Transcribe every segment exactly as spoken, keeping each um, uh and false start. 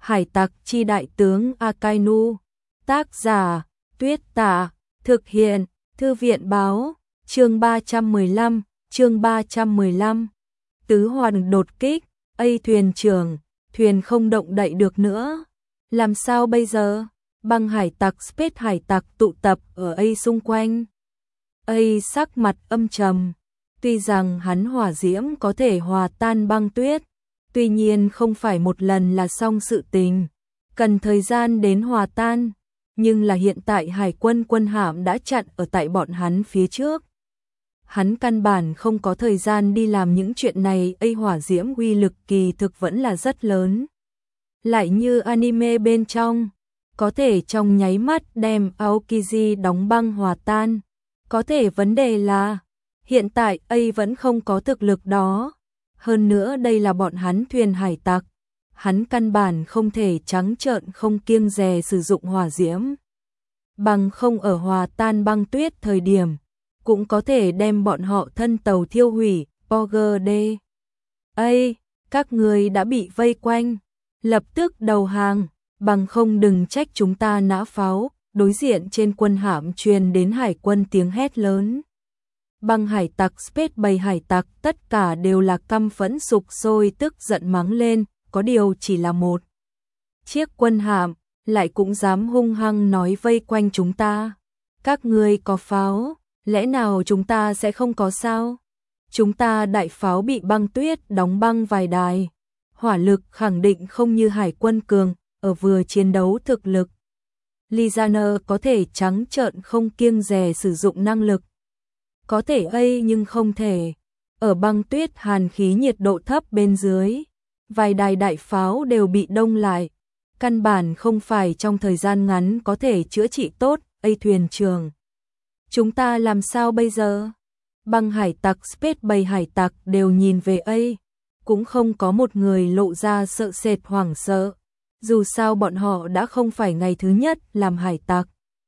Hải tặc chi đại tướng Akainu. Tác giả, Tuyết Tả. Thực hiện, Thư viện báo. Chương ba trăm mười lăm, chương ba trăm mười lăm. Tứ hoàn đột kích, Ây thuyền trưởng, thuyền không động đậy được nữa. Làm sao bây giờ? Băng hải tặc Space hải tặc tụ tập ở Ây xung quanh. Ây sắc mặt âm trầm. Tuy rằng hắn hỏa diễm có thể hòa tan băng tuyết, tuy nhiên không phải một lần là xong sự tình, cần thời gian đến hòa tan, nhưng là hiện tại hải quân quân hạm đã chặn ở tại bọn hắn phía trước. Hắn căn bản không có thời gian đi làm những chuyện này, Ây hỏa diễm uy lực kỳ thực vẫn là rất lớn. Lại như anime bên trong, có thể trong nháy mắt đem Aokiji đóng băng hòa tan. Có thể vấn đề là, hiện tại Ây vẫn không có thực lực đó. Hơn nữa đây là bọn hắn thuyền hải tặc. Hắn căn bản không thể trắng trợn không kiêng dè sử dụng hỏa diễm. Bằng không ở hòa tan băng tuyết thời điểm, cũng có thể đem bọn họ thân tàu thiêu hủy. Poger D. Ây, các người đã bị vây quanh. Lập tức đầu hàng, bằng không đừng trách chúng ta nã pháo. Đối diện trên quân hạm truyền đến hải quân tiếng hét lớn. Băng hải tặc Space bầy hải tặc tất cả đều là căm phẫn sục sôi tức giận mắng lên, có điều chỉ là một chiếc quân hạm, lại cũng dám hung hăng nói vây quanh chúng ta. Các ngươi có pháo, lẽ nào chúng ta sẽ không có sao? Chúng ta đại pháo bị băng tuyết đóng băng vài đài, hỏa lực khẳng định không như hải quân cường, ở vừa chiến đấu thực lực. Lizaner có thể trắng trợn không kiêng dè sử dụng năng lực. Có thể Ây nhưng không thể. Ở băng tuyết hàn khí nhiệt độ thấp bên dưới, vài đài đại pháo đều bị đông lại. Căn bản không phải trong thời gian ngắn có thể chữa trị tốt. Ây thuyền trưởng, chúng ta làm sao bây giờ? Băng hải tặc Space bầy hải tặc đều nhìn về Ây, cũng không có một người lộ ra sợ sệt hoảng sợ. Dù sao bọn họ đã không phải ngày thứ nhất làm hải tặc,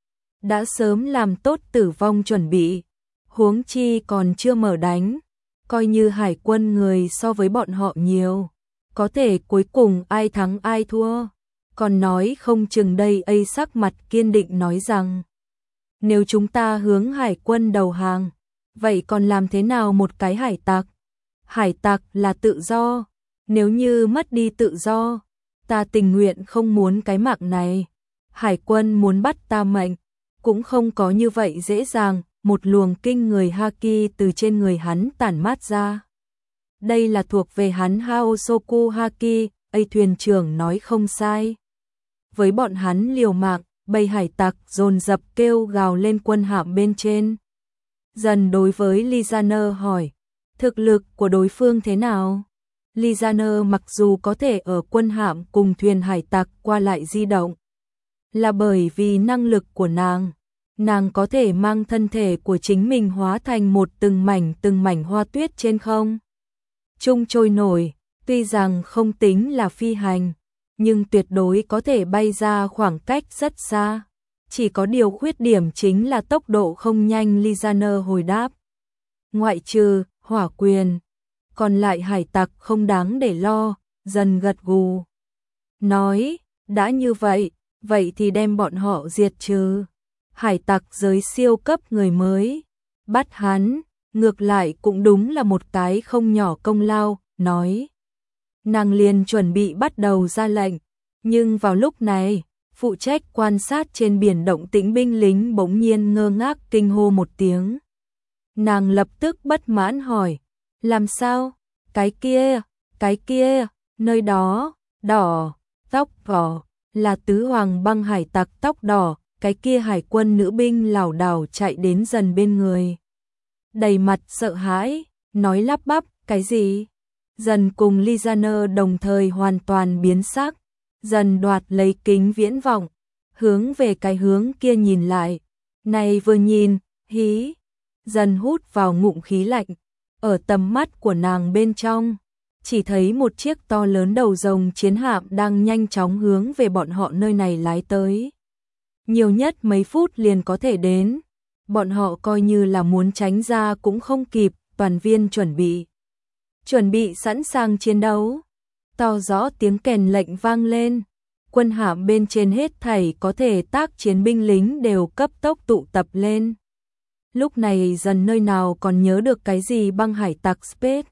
đã sớm làm tốt tử vong chuẩn bị, huống chi còn chưa mở đánh, coi như hải quân người so với bọn họ nhiều, có thể cuối cùng ai thắng ai thua, còn nói không chừng đây. Ây sắc mặt kiên định nói rằng, nếu chúng ta hướng hải quân đầu hàng, vậy còn làm thế nào một cái hải tặc? Hải tặc là tự do, nếu như mất đi tự do, ta tình nguyện không muốn cái mạng này. Hải quân muốn bắt ta mệnh, cũng không có như vậy dễ dàng. Một luồng kinh người haki từ trên người hắn tản mát ra. Đây là thuộc về hắn Haosoku haki. Ây thuyền trưởng nói không sai. Với bọn hắn liều mạng, bầy hải tặc dồn dập kêu gào lên quân hạm bên trên. Dần đối với Lizaner hỏi, thực lực của đối phương thế nào? Lizaner mặc dù có thể ở quân hạm cùng thuyền hải tặc qua lại di động, là bởi vì năng lực của nàng. Nàng có thể mang thân thể của chính mình hóa thành một từng mảnh từng mảnh hoa tuyết trên không trung trôi nổi, tuy rằng không tính là phi hành, nhưng tuyệt đối có thể bay ra khoảng cách rất xa. Chỉ có điều khuyết điểm chính là tốc độ không nhanh. Lizaner hồi đáp, ngoại trừ hỏa quyền, còn lại hải tặc không đáng để lo. Dần gật gù, nói, đã như vậy, vậy thì đem bọn họ diệt trừ. Hải tặc giới siêu cấp người mới, bắt hắn, ngược lại cũng đúng là một cái không nhỏ công lao, nói. Nàng liền chuẩn bị bắt đầu ra lệnh, nhưng vào lúc này, phụ trách quan sát trên biển động tĩnh binh lính bỗng nhiên ngơ ngác kinh hô một tiếng. Nàng lập tức bất mãn hỏi, làm sao? Cái kia, cái kia, nơi đó, đỏ, tóc đỏ, là tứ hoàng băng hải tặc tóc đỏ. Cái kia hải quân nữ binh lảo đảo chạy đến Dần bên người, đầy mặt sợ hãi, nói lắp bắp, cái gì? Dần cùng Lizaner đồng thời hoàn toàn biến sắc. Dần đoạt lấy kính viễn vọng, hướng về cái hướng kia nhìn lại. Này vừa nhìn, hí. Dần hút vào ngụm khí lạnh, ở tầm mắt của nàng bên trong, chỉ thấy một chiếc to lớn đầu rồng chiến hạm đang nhanh chóng hướng về bọn họ nơi này lái tới. Nhiều nhất mấy phút liền có thể đến. Bọn họ coi như là muốn tránh ra cũng không kịp. Toàn viên chuẩn bị. Chuẩn bị sẵn sàng chiến đấu. To rõ tiếng kèn lệnh vang lên. quân hạm bên trên hết thảy có thể tác chiến binh lính đều cấp tốc tụ tập lên. Lúc này dần nơi nào còn nhớ được cái gì băng hải tặc Space.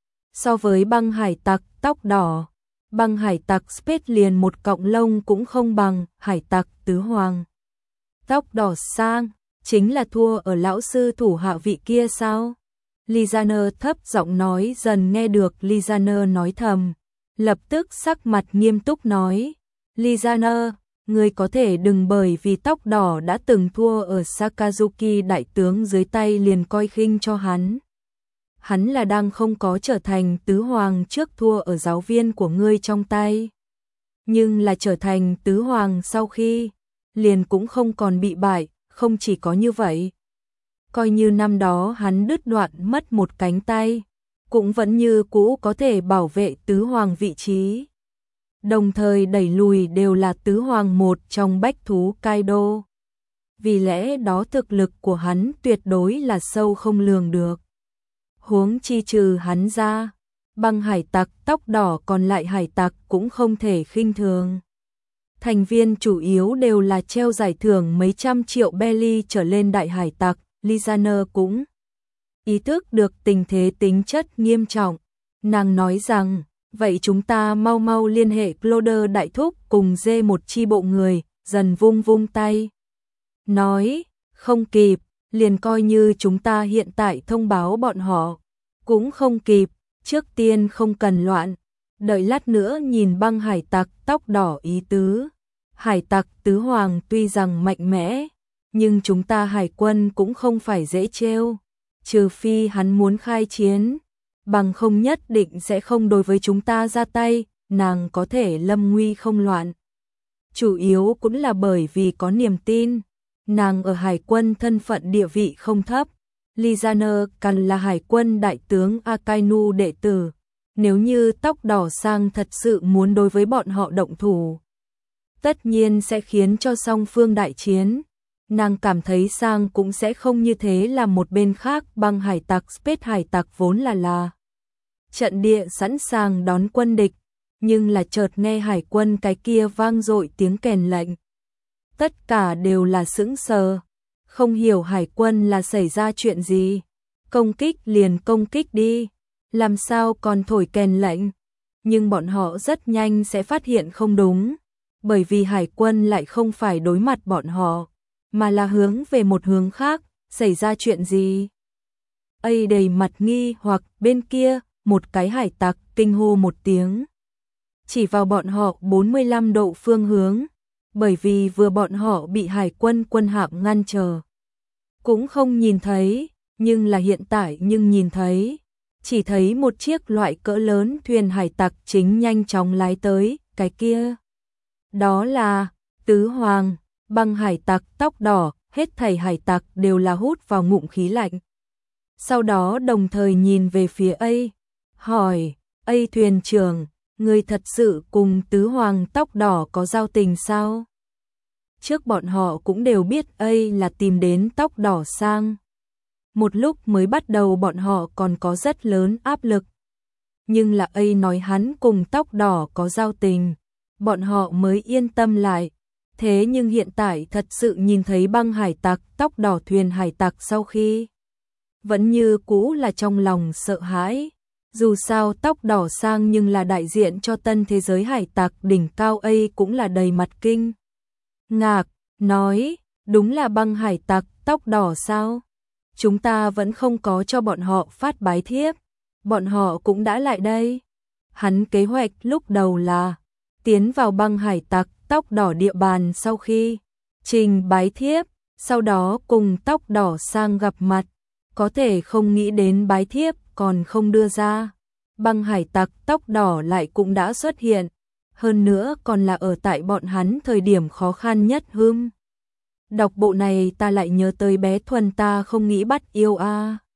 So với băng hải tặc tóc đỏ, băng hải tặc Space liền một cọng lông cũng không bằng hải tặc tứ hoàng. Tóc đỏ sang, chính là thua ở lão sư thủ hạ vị kia sao? Lizaner thấp giọng nói. Dần nghe được Lizaner nói thầm, lập tức sắc mặt nghiêm túc nói, Lizaner, ngươi có thể đừng bởi vì tóc đỏ đã từng thua ở Sakazuki đại tướng dưới tay liền coi khinh cho hắn. Hắn là đang không có trở thành tứ hoàng trước thua ở giáo viên của ngươi trong tay, nhưng là trở thành tứ hoàng sau khi, liền cũng không còn bị bại. Không chỉ có như vậy, coi như năm đó hắn đứt đoạn mất một cánh tay, cũng vẫn như cũ có thể bảo vệ tứ hoàng vị trí. Đồng thời đẩy lùi đều là tứ hoàng một trong bách thú Kaido. Vì lẽ đó thực lực của hắn tuyệt đối là sâu không lường được. Huống chi trừ hắn ra, băng hải tặc tóc đỏ còn lại hải tặc cũng không thể khinh thường. Thành viên chủ yếu đều là treo giải thưởng mấy trăm triệu belly trở lên đại hải tặc. Lizaner cũng ý thức được tình thế tính chất nghiêm trọng. Nàng nói rằng, vậy chúng ta mau mau liên hệ Cloder đại thúc cùng dê một chi bộ người. Dần vung vung tay, nói, không kịp, liền coi như chúng ta hiện tại thông báo bọn họ, cũng không kịp, trước tiên không cần loạn, đợi lát nữa nhìn băng hải tặc tóc đỏ ý tứ. Hải tặc tứ hoàng tuy rằng mạnh mẽ, nhưng chúng ta hải quân cũng không phải dễ trêu, trừ phi hắn muốn khai chiến, bằng không nhất định sẽ không đối với chúng ta ra tay. Nàng có thể lâm nguy không loạn, chủ yếu cũng là bởi vì có niềm tin. Nàng ở hải quân thân phận địa vị không thấp. Lizaner cần là hải quân đại tướng Akainu đệ tử. Nếu như tóc đỏ sang thật sự muốn đối với bọn họ động thủ, tất nhiên sẽ khiến cho song phương đại chiến. Nàng cảm thấy sang cũng sẽ không như thế. Là một bên khác, băng hải tặc Space hải tặc vốn là là trận địa sẵn sàng đón quân địch, nhưng là chợt nghe hải quân cái kia vang dội tiếng kèn lệnh, tất cả đều là sững sờ, không hiểu hải quân là xảy ra chuyện gì. Công kích liền công kích đi, làm sao còn thổi kèn lệnh. Nhưng bọn họ rất nhanh sẽ phát hiện không đúng, bởi vì hải quân lại không phải đối mặt bọn họ, mà là hướng về một hướng khác. Xảy ra chuyện gì? Ây đầy mặt nghi hoặc. Bên kia, một cái hải tặc kinh hô một tiếng, chỉ vào bọn họ bốn mươi lăm độ phương hướng, bởi vì vừa bọn họ bị hải quân quân hạm ngăn trở, cũng không nhìn thấy, nhưng là hiện tại nhưng nhìn thấy, chỉ thấy một chiếc loại cỡ lớn thuyền hải tặc chính nhanh chóng lái tới. Cái kia, đó là tứ hoàng, băng hải tặc tóc đỏ. Hết thảy hải tặc đều là hút vào ngụm khí lạnh, sau đó đồng thời nhìn về phía A, hỏi, A thuyền trưởng, người thật sự cùng tứ hoàng tóc đỏ có giao tình sao? Trước bọn họ cũng đều biết A là tìm đến tóc đỏ sang. Một lúc mới bắt đầu bọn họ còn có rất lớn áp lực, nhưng là A nói hắn cùng tóc đỏ có giao tình, bọn họ mới yên tâm lại. Thế nhưng hiện tại thật sự nhìn thấy băng hải tặc tóc đỏ thuyền hải tặc sau khi, vẫn như cũ là trong lòng sợ hãi. Dù sao tóc đỏ sang nhưng là đại diện cho tân thế giới hải tặc đỉnh cao. A cũng là đầy mặt kinh ngạc, nói, đúng là băng hải tặc tóc đỏ sao? Chúng ta vẫn không có cho bọn họ phát bái thiếp, bọn họ cũng đã lại đây. Hắn kế hoạch lúc đầu là tiến vào băng hải tặc tóc đỏ địa bàn, sau khi trình bái thiếp, sau đó cùng tóc đỏ sang gặp mặt. Có thể không nghĩ đến bái thiếp còn không đưa ra, băng hải tặc tóc đỏ lại cũng đã xuất hiện, hơn nữa còn là ở tại bọn hắn thời điểm khó khăn nhất. Hưm, đọc bộ này ta lại nhớ tới bé Thuần ta không nghĩ bắt yêu a.